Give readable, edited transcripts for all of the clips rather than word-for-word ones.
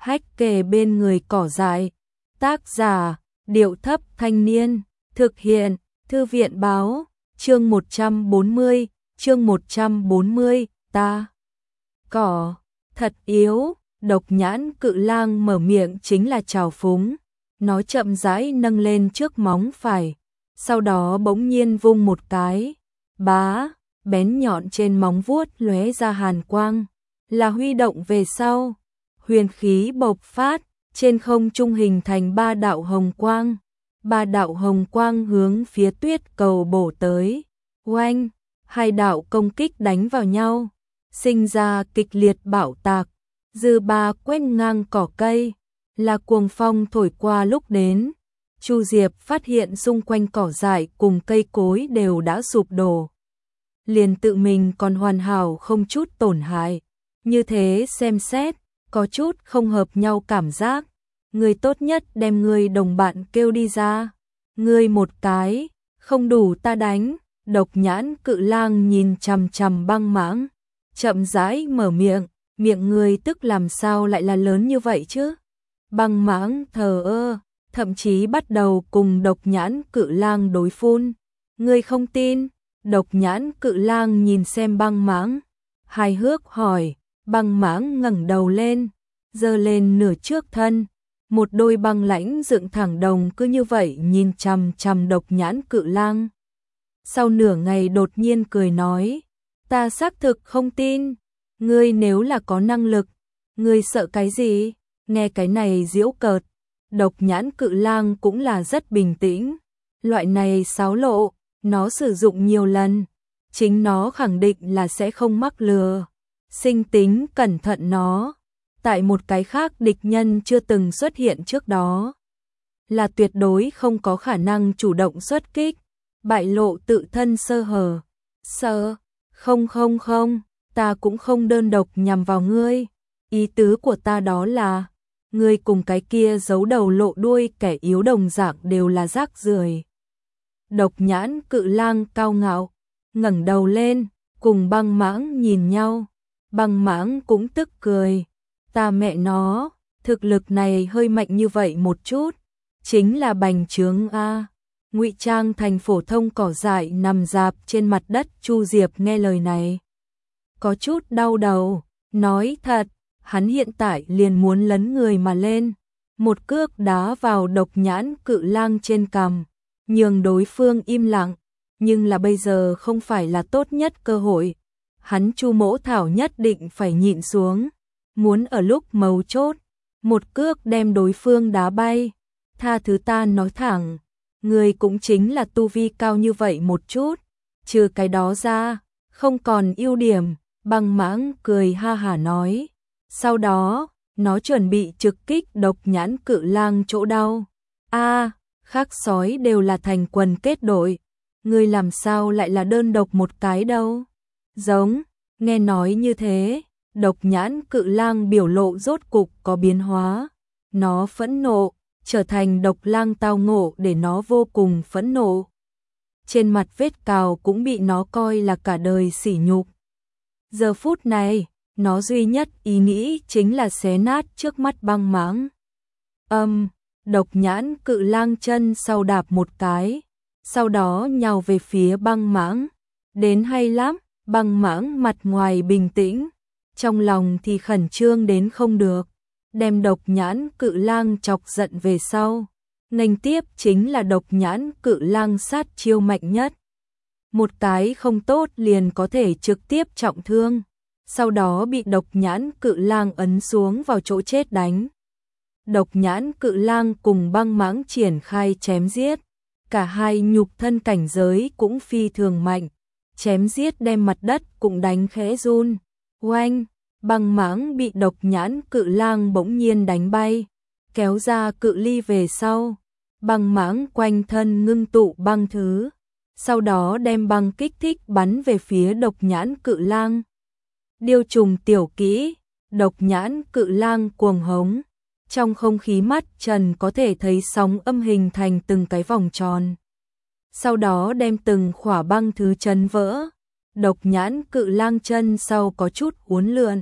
hách kề bên người cỏ dại. Tác giả, Điệu Thấp Thanh Niên, thực hiện, Thư viện Báo, chương 140, ta. Cỏ, thật yếu, Độc Nhãn Cự Lang mở miệng chính là trào phúng. Nó chậm rãi nâng lên trước móng phải, sau đó bỗng nhiên vung một cái. Bá, bén nhọn trên móng vuốt lóe ra hàn quang, là huy động về sau. Huyền khí bộc phát, trên không trung hình thành 3 đạo hồng quang. 3 đạo hồng quang hướng phía Tuyết Cầu bổ tới. Oanh, 2 đạo công kích đánh vào nhau, sinh ra kịch liệt bạo tạc. Dư ba quét ngang cỏ cây, là cuồng phong thổi qua lúc đến. Chu Diệp phát hiện xung quanh cỏ dại cùng cây cối đều đã sụp đổ. Liền tự mình còn hoàn hảo không chút tổn hại. Như thế xem xét, có chút không hợp nhau cảm giác. Người tốt nhất đem người đồng bạn kêu đi ra. Người một cái, không đủ ta đánh. Độc Nhãn Cự Lang nhìn chằm chằm Băng Mãng, chậm rãi mở miệng. Miệng người tức làm sao lại là lớn như vậy chứ? Băng Mãng thờ ơ, thậm chí bắt đầu cùng Độc Nhãn Cự Lang đối phun. Ngươi không tin? Độc Nhãn Cự Lang nhìn xem Băng Mãng, hài hước hỏi. Băng Mãng ngẩng đầu lên, giơ lên nửa trước thân, một đôi băng lãnh dựng thẳng đồng cứ như vậy nhìn chằm chằm Độc Nhãn Cự Lang. Sau nửa ngày đột nhiên cười nói, ta xác thực không tin. Ngươi nếu là có năng lực, ngươi sợ cái gì? Nghe cái này giễu cợt, Độc Nhãn Cự Lang cũng là rất bình tĩnh. Loại này xáo lộ, nó sử dụng nhiều lần, chính nó khẳng định là sẽ không mắc lừa. Sinh tính cẩn thận nó, tại một cái khác địch nhân chưa từng xuất hiện trước đó, là tuyệt đối không có khả năng chủ động xuất kích, bại lộ tự thân sơ hở. Không, ta cũng không đơn độc nhằm vào ngươi. Ý tứ của ta đó là, ngươi cùng cái kia giấu đầu lộ đuôi kẻ yếu đồng dạng đều là rác rưởi. Độc Nhãn Cự Lang cao ngạo, ngẩng đầu lên, cùng Băng Mãng nhìn nhau. Băng Mãng cũng tức cười. Ta mẹ nó, thực lực này hơi mạnh như vậy một chút, chính là bành trướng a. Ngụy trang thành phổ thông cỏ dại nằm rạp trên mặt đất. Chu Diệp nghe lời này, có chút đau đầu, nói thật, hắn hiện tại liền muốn lấn người mà lên, một cước đá vào Độc Nhãn Cự Lang trên cằm, nhường đối phương im lặng, nhưng là bây giờ không phải là tốt nhất cơ hội. Hắn Chu Mỗ Thảo nhất định phải nhịn xuống, muốn ở lúc mấu chốt, một cước đem đối phương đá bay. Tha thứ ta nói thẳng, người cũng chính là tu vi cao như vậy một chút, trừ cái đó ra, không còn ưu điểm. Băng Mãng cười ha hả nói. Sau đó, nó chuẩn bị trực kích Độc Nhãn Cự Lang chỗ đau. Khác sói đều là thành quần kết đội, ngươi làm sao lại là đơn độc một cái đâu? Giống, nghe nói như thế, Độc Nhãn Cự Lang biểu lộ rốt cục có biến hóa. Nó phẫn nộ, trở thành Độc Lang tao ngộ để nó vô cùng phẫn nộ. Trên mặt vết cào cũng bị nó coi là cả đời sỉ nhục. Giờ phút này, nó duy nhất ý nghĩ chính là xé nát trước mắt Băng Mãng. Độc Nhãn Cự Lang chân sau đạp một cái, sau đó nhào về phía Băng Mãng. Đến hay lắm, Băng Mãng mặt ngoài bình tĩnh, trong lòng thì khẩn trương đến không được, đem Độc Nhãn Cự Lang chọc giận về sau. Nghênh tiếp chính là Độc Nhãn Cự Lang sát chiêu mạnh nhất. Một cái không tốt liền có thể trực tiếp trọng thương, sau đó bị Độc Nhãn Cự Lang ấn xuống vào chỗ chết đánh. Độc Nhãn Cự Lang cùng Băng Mãng triển khai chém giết, cả hai nhục thân cảnh giới cũng phi thường mạnh, chém giết đem mặt đất cũng đánh khẽ run. Oanh, Băng Mãng bị Độc Nhãn Cự Lang bỗng nhiên đánh bay, kéo ra cự ly về sau. Băng Mãng quanh thân ngưng tụ băng thứ, sau đó đem băng kích thích bắn về phía Độc Nhãn Cự Lang. Điêu trùng tiểu kỹ, Độc Nhãn Cự Lang cuồng hống. Trong không khí mắt trần có thể thấy sóng âm hình thành từng cái vòng tròn. Sau đó đem từng khỏa băng thứ chấn vỡ. Độc Nhãn Cự Lang chân sau có chút uốn lượn,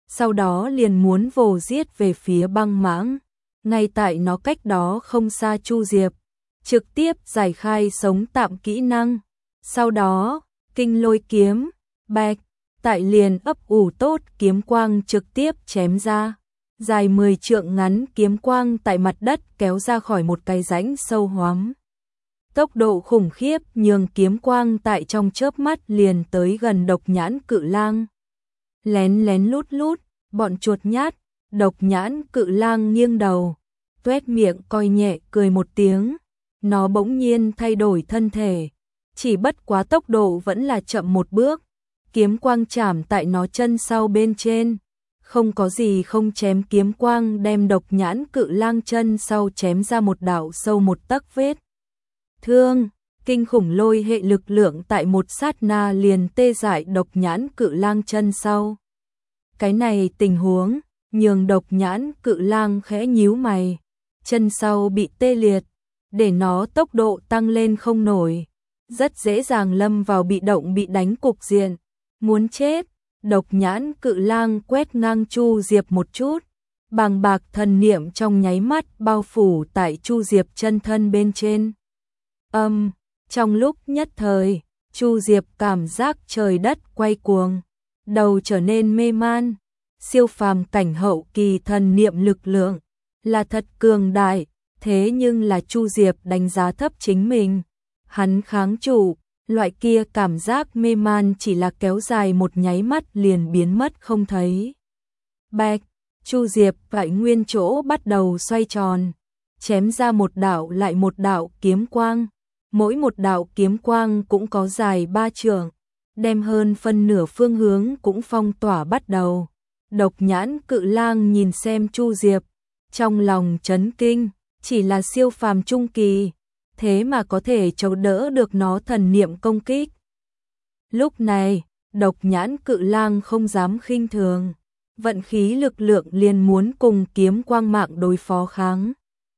sau đó liền muốn vồ giết về phía băng mãng. Ngay tại nó cách đó không xa Chu Diệp, trực tiếp giải khai sống tạm kỹ năng. Sau đó, kinh lôi kiếm, bạch, tại liền ấp ủ tốt kiếm quang trực tiếp chém ra. Dài 10 trượng ngắn kiếm quang tại mặt đất kéo ra khỏi một cái rãnh sâu hoắm. Tốc độ khủng khiếp nhường kiếm quang tại trong chớp mắt liền tới gần Độc Nhãn Cự Lang. Lén lén lút lút, bọn chuột nhát, Độc Nhãn Cự Lang nghiêng đầu, tuét miệng coi nhẹ cười một tiếng. Nó bỗng nhiên thay đổi thân thể, chỉ bất quá tốc độ vẫn là chậm một bước. Kiếm quang chạm tại nó chân sau bên trên, không có gì không chém, kiếm quang đem Độc Nhãn Cự Lang chân sau chém ra một đạo sâu một tấc vết thương. Kinh khủng lôi hệ lực lượng tại một sát na liền tê dại Độc Nhãn Cự Lang chân sau. Cái này tình huống nhường Độc Nhãn Cự Lang khẽ nhíu mày, chân sau bị tê liệt, để nó tốc độ tăng lên không nổi, rất dễ dàng lâm vào bị động bị đánh cục diện, muốn chết. Độc Nhãn Cự Lang quét ngang Chu Diệp một chút, bàng bạc thần niệm trong nháy mắt bao phủ tại Chu Diệp chân thân bên trên. Trong lúc nhất thời, Chu Diệp cảm giác trời đất quay cuồng, đầu trở nên mê man. Siêu phàm cảnh hậu kỳ thần niệm lực lượng là thật cường đại, thế nhưng là Chu Diệp đánh giá thấp chính mình. Hắn kháng trụ, loại kia cảm giác mê man chỉ là kéo dài một nháy mắt liền biến mất không thấy. Bạch, Chu Diệp tại nguyên chỗ bắt đầu xoay tròn, chém ra một đạo lại một đạo kiếm quang. Mỗi một đạo kiếm quang cũng có dài 3 trượng, đem hơn phân nửa phương hướng cũng phong tỏa bắt đầu. Độc Nhãn Cự Lang nhìn xem Chu Diệp, trong lòng chấn kinh, chỉ là siêu phàm trung kỳ, thế mà có thể chống đỡ được nó thần niệm công kích. Lúc này, Độc Nhãn Cự Lang không dám khinh thường, vận khí lực lượng liền muốn cùng kiếm quang mạng đối phó kháng.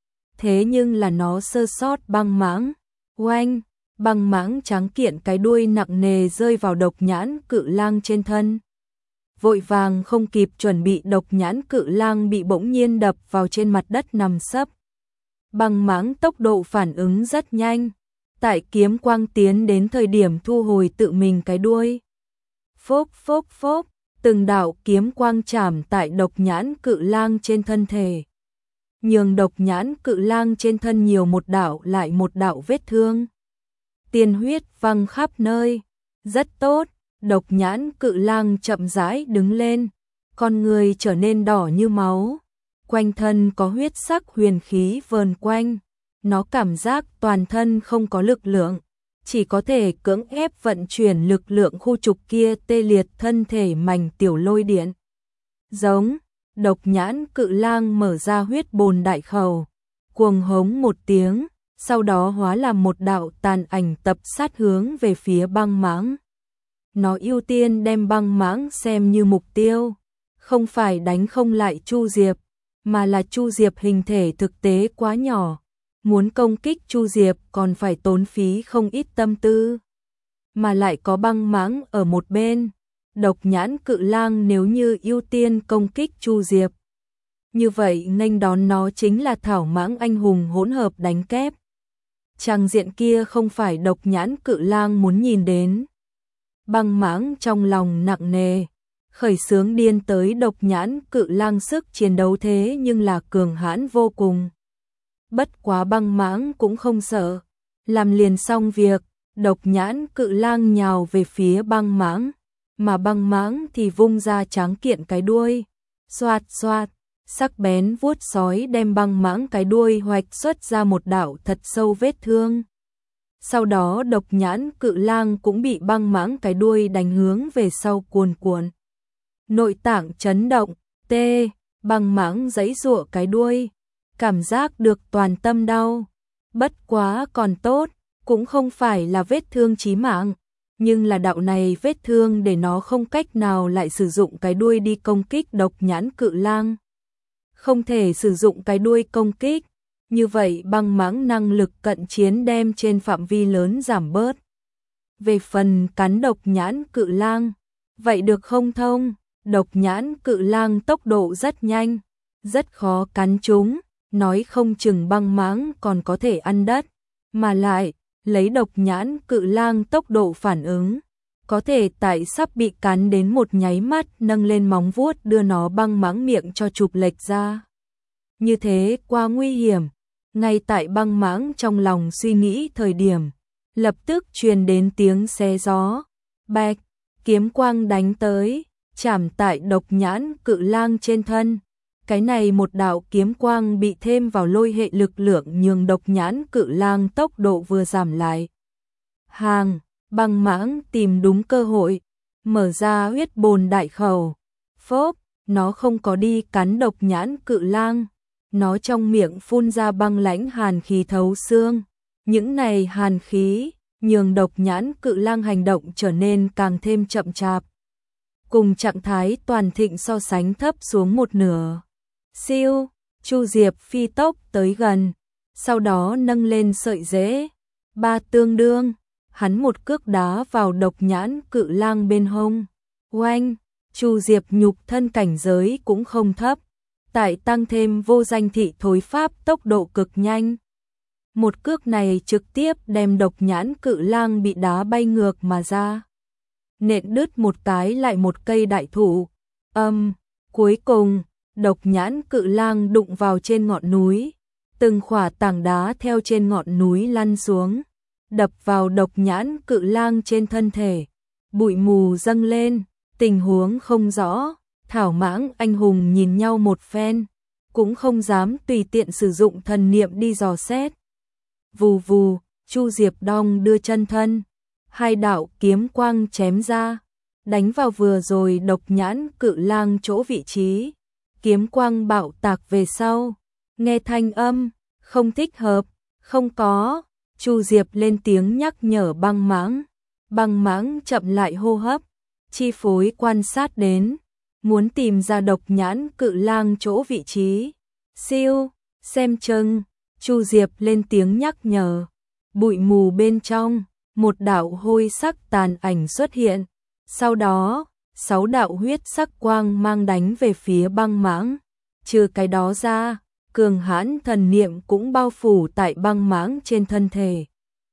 Thế nhưng là nó sơ sót băng mãng. Oanh, băng mãng trắng kiện cái đuôi nặng nề rơi vào Độc Nhãn Cự Lang trên thân. Vội vàng không kịp chuẩn bị, Độc Nhãn Cự Lang bị bỗng nhiên đập vào trên mặt đất nằm sấp. Băng mãng tốc độ phản ứng rất nhanh, tại kiếm quang tiến đến thời điểm thu hồi tự mình cái đuôi. Phốc phốc phốc, từng đạo kiếm quang chạm tại Độc Nhãn Cự Lang trên thân thể, nhường Độc Nhãn Cự Lang trên thân nhiều một đạo lại một đạo vết thương. Tiên huyết văng khắp nơi. Rất tốt, Độc Nhãn Cự Lang chậm rãi đứng lên, con người trở nên đỏ như máu, quanh thân có huyết sắc huyền khí vờn quanh. Nó cảm giác toàn thân không có lực lượng, chỉ có thể cưỡng ép vận chuyển lực lượng khu trục kia tê liệt thân thể mảnh tiểu lôi điện. Giống, Độc Nhãn Cự Lang mở ra huyết bồn đại khẩu, cuồng hống một tiếng, sau đó hóa làm một đạo tàn ảnh tập sát hướng về phía băng mãng. Nó ưu tiên đem băng mãng xem như mục tiêu, không phải đánh không lại Chu Diệp, mà là Chu Diệp hình thể thực tế quá nhỏ, muốn công kích Chu Diệp còn phải tốn phí không ít tâm tư, mà lại có băng mãng ở một bên. Độc Nhãn Cự Lang nếu như ưu tiên công kích Chu Diệp, như vậy nghênh đón nó chính là thảo mãng anh hùng hỗn hợp đánh kép. Tràng diện kia không phải Độc Nhãn Cự Lang muốn nhìn đến. Băng mãng trong lòng nặng nề, khởi xướng điên tới Độc Nhãn Cự Lang sức chiến đấu thế nhưng là cường hãn vô cùng. Bất quá băng mãng cũng không sợ, làm liền xong việc, Độc Nhãn Cự Lang nhào về phía băng mãng, mà băng mãng thì vung ra tráng kiện cái đuôi, xoạt xoạt, sắc bén vuốt sói đem băng mãng cái đuôi hoạch xuất ra một đạo thật sâu vết thương. Sau đó Độc Nhãn Cự Lang cũng bị băng mãng cái đuôi đánh hướng về sau cuồn cuộn. Nội tạng chấn động, tê, băng mãng giãy giụa cái đuôi, cảm giác được toàn tâm đau. Bất quá còn tốt, cũng không phải là vết thương chí mạng, nhưng là đạo này vết thương để nó không cách nào lại sử dụng cái đuôi đi công kích Độc Nhãn Cự Lang. Không thể sử dụng cái đuôi công kích, như vậy băng mãng năng lực cận chiến đem trên phạm vi lớn giảm bớt. Về phần cắn Độc Nhãn Cự Lang, vậy được không thông, Độc nhãn cự lang tốc độ rất nhanh, rất khó cắn chúng, nói không chừng băng mãng còn có thể ăn đất, mà lại, lấy độc nhãn cự lang tốc độ phản ứng, có thể tại sắp bị cắn đến một nháy mắt nâng lên móng vuốt đưa nó băng mãng miệng cho chụp lệch ra. Như thế quá nguy hiểm, ngay tại băng mãng trong lòng suy nghĩ thời điểm, lập tức truyền đến tiếng xé gió, bạch, kiếm quang đánh tới, chạm tại độc nhãn cự lang trên thân. Cái này một đạo kiếm quang bị thêm vào lôi hệ lực lượng nhường độc nhãn cự lang tốc độ vừa giảm lại. Băng mãng tìm đúng cơ hội, mở ra huyết bồn đại khẩu. Phốp, nó không có đi cắn độc nhãn cự lang, nó trong miệng phun ra băng lãnh hàn khí thấu xương. Những này hàn khí nhường độc nhãn cự lang hành động trở nên càng thêm chậm chạp. Cùng trạng thái toàn thịnh so sánh thấp xuống một nửa. Siêu, Chu Diệp phi tốc tới gần, sau đó nâng lên sợi rễ. Ba tương đương, hắn một cước đá vào độc nhãn cự lang bên hông. Oanh, Chu Diệp nhục thân cảnh giới cũng không thấp, tại tăng thêm vô danh thị thối pháp tốc độ cực nhanh. Một cước này trực tiếp đem độc nhãn cự lang bị đá bay ngược mà ra. Nện đứt một cái lại một cây đại thụ. Cuối cùng, độc nhãn cự lang đụng vào trên ngọn núi. Từng khỏa tảng đá theo trên ngọn núi lăn xuống, đập vào độc nhãn cự lang trên thân thể. Bụi mù dâng lên, tình huống không rõ. Thảo Mãng anh hùng nhìn nhau một phen, cũng không dám tùy tiện sử dụng thần niệm đi dò xét. Vù vù, Chu Diệp đong đưa chân thân, hai đạo kiếm quang chém ra, đánh vào vừa rồi độc nhãn cự lang chỗ vị trí. Kiếm quang bạo tạc về sau, nghe thanh âm, không thích hợp, không có. Chu Diệp lên tiếng nhắc nhở băng mãng. Băng mãng chậm lại hô hấp, chi phối quan sát đến, muốn tìm ra độc nhãn cự lang chỗ vị trí. Siêu, xem chừng, Chu Diệp lên tiếng nhắc nhở. Bụi mù bên trong, một đạo hôi sắc tàn ảnh xuất hiện. Sau đó, 6 đạo huyết sắc quang mang đánh về phía băng mãng. Trừ cái đó ra, cường hãn thần niệm cũng bao phủ tại băng mãng trên thân thể.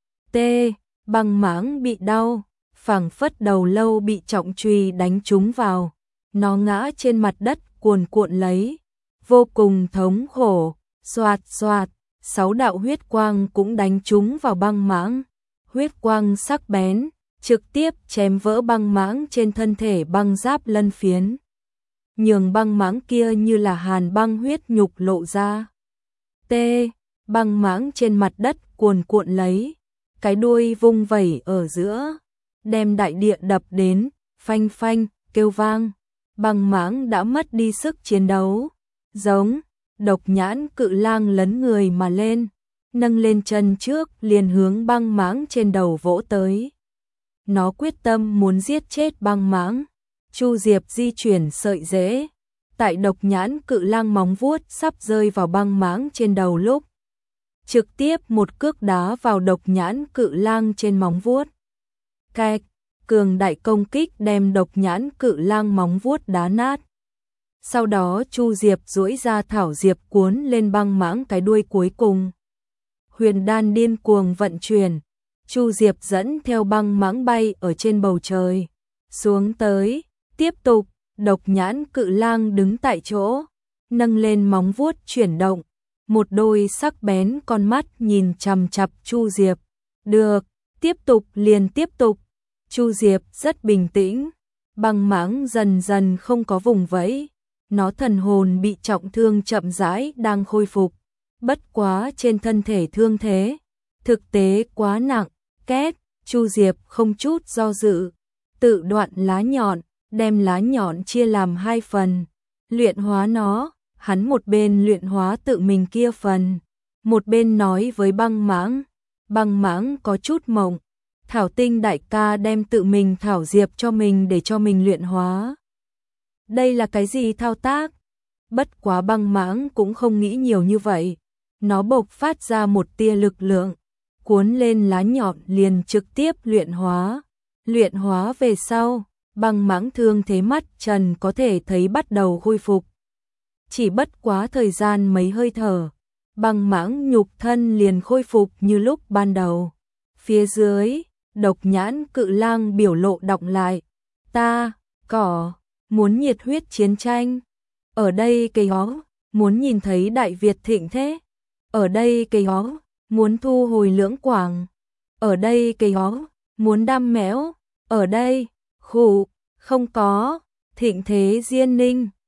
Băng mãng bị đau, phảng phất đầu lâu bị trọng chùy đánh trúng vào. Nó ngã trên mặt đất cuồn cuộn lấy, vô cùng thống khổ. Xoạt xoạt, 6 đạo huyết quang cũng đánh trúng vào băng mãng. Huyết quang sắc bén, trực tiếp chém vỡ băng mãng trên thân thể băng giáp lân phiến. Nhường băng mãng kia như là hàn băng huyết nhục lộ ra. Băng mãng trên mặt đất cuồn cuộn lấy, cái đuôi vung vẩy ở giữa, đem đại địa đập đến, phanh phanh, kêu vang. Băng mãng đã mất đi sức chiến đấu. Giống, độc nhãn cự lang lấn người mà lên, nâng lên chân trước liền hướng băng mãng trên đầu vỗ tới. Nó quyết tâm muốn giết chết băng mãng. Chu Diệp di chuyển sợi rễ, tại độc nhãn cự lang móng vuốt sắp rơi vào băng mãng trên đầu lúc, trực tiếp một cước đá vào độc nhãn cự lang trên móng vuốt. Cạch, cường đại công kích đem độc nhãn cự lang móng vuốt đá nát. Sau đó Chu Diệp duỗi ra thảo diệp cuốn lên băng mãng cái đuôi cuối cùng. Huyền đan điên cuồng vận chuyển, Chu Diệp dẫn theo băng mãng bay ở trên bầu trời, xuống tới, tiếp tục, độc nhãn cự lang đứng tại chỗ, nâng lên móng vuốt chuyển động, một đôi sắc bén con mắt nhìn chằm chằm Chu Diệp. Được, tiếp tục liền tiếp tục. Chu Diệp rất bình tĩnh, băng mãng dần dần không có vùng vẫy, nó thần hồn bị trọng thương chậm rãi đang khôi phục, bất quá trên thân thể thương thế, thực tế quá nặng. Két, Chu Diệp không chút do dự, tự đoạn lá nhọn, đem lá nhọn chia làm 2 phần, luyện hóa nó. Hắn một bên luyện hóa tự mình kia phần, một bên nói với băng mãng có chút mộng, Thảo Tinh đại ca đem tự mình thảo diệp cho mình để cho mình luyện hóa. Đây là cái gì thao tác? Bất quá băng mãng cũng không nghĩ nhiều như vậy, nó bộc phát ra một tia lực lượng, cuốn lên lá nhọn liền trực tiếp luyện hóa. Luyện hóa về sau, Băng Mãng thương thế mắt Trần có thể thấy bắt đầu khôi phục. Chỉ bất quá thời gian mấy hơi thở, Băng Mãng nhục thân liền khôi phục như lúc ban đầu. Phía dưới, Độc Nhãn Cự Lang biểu lộ đọng lại. Ta, cỏ, muốn nhiệt huyết chiến tranh. Ở đây cây hó, muốn nhìn thấy Đại Việt thịnh thế. Ở đây cây hó, muốn thu hồi Lưỡng Quảng. Ở đây cây hó, muốn đam mẽo. Ở đây, khụ, không có, thịnh thế Diên Ninh.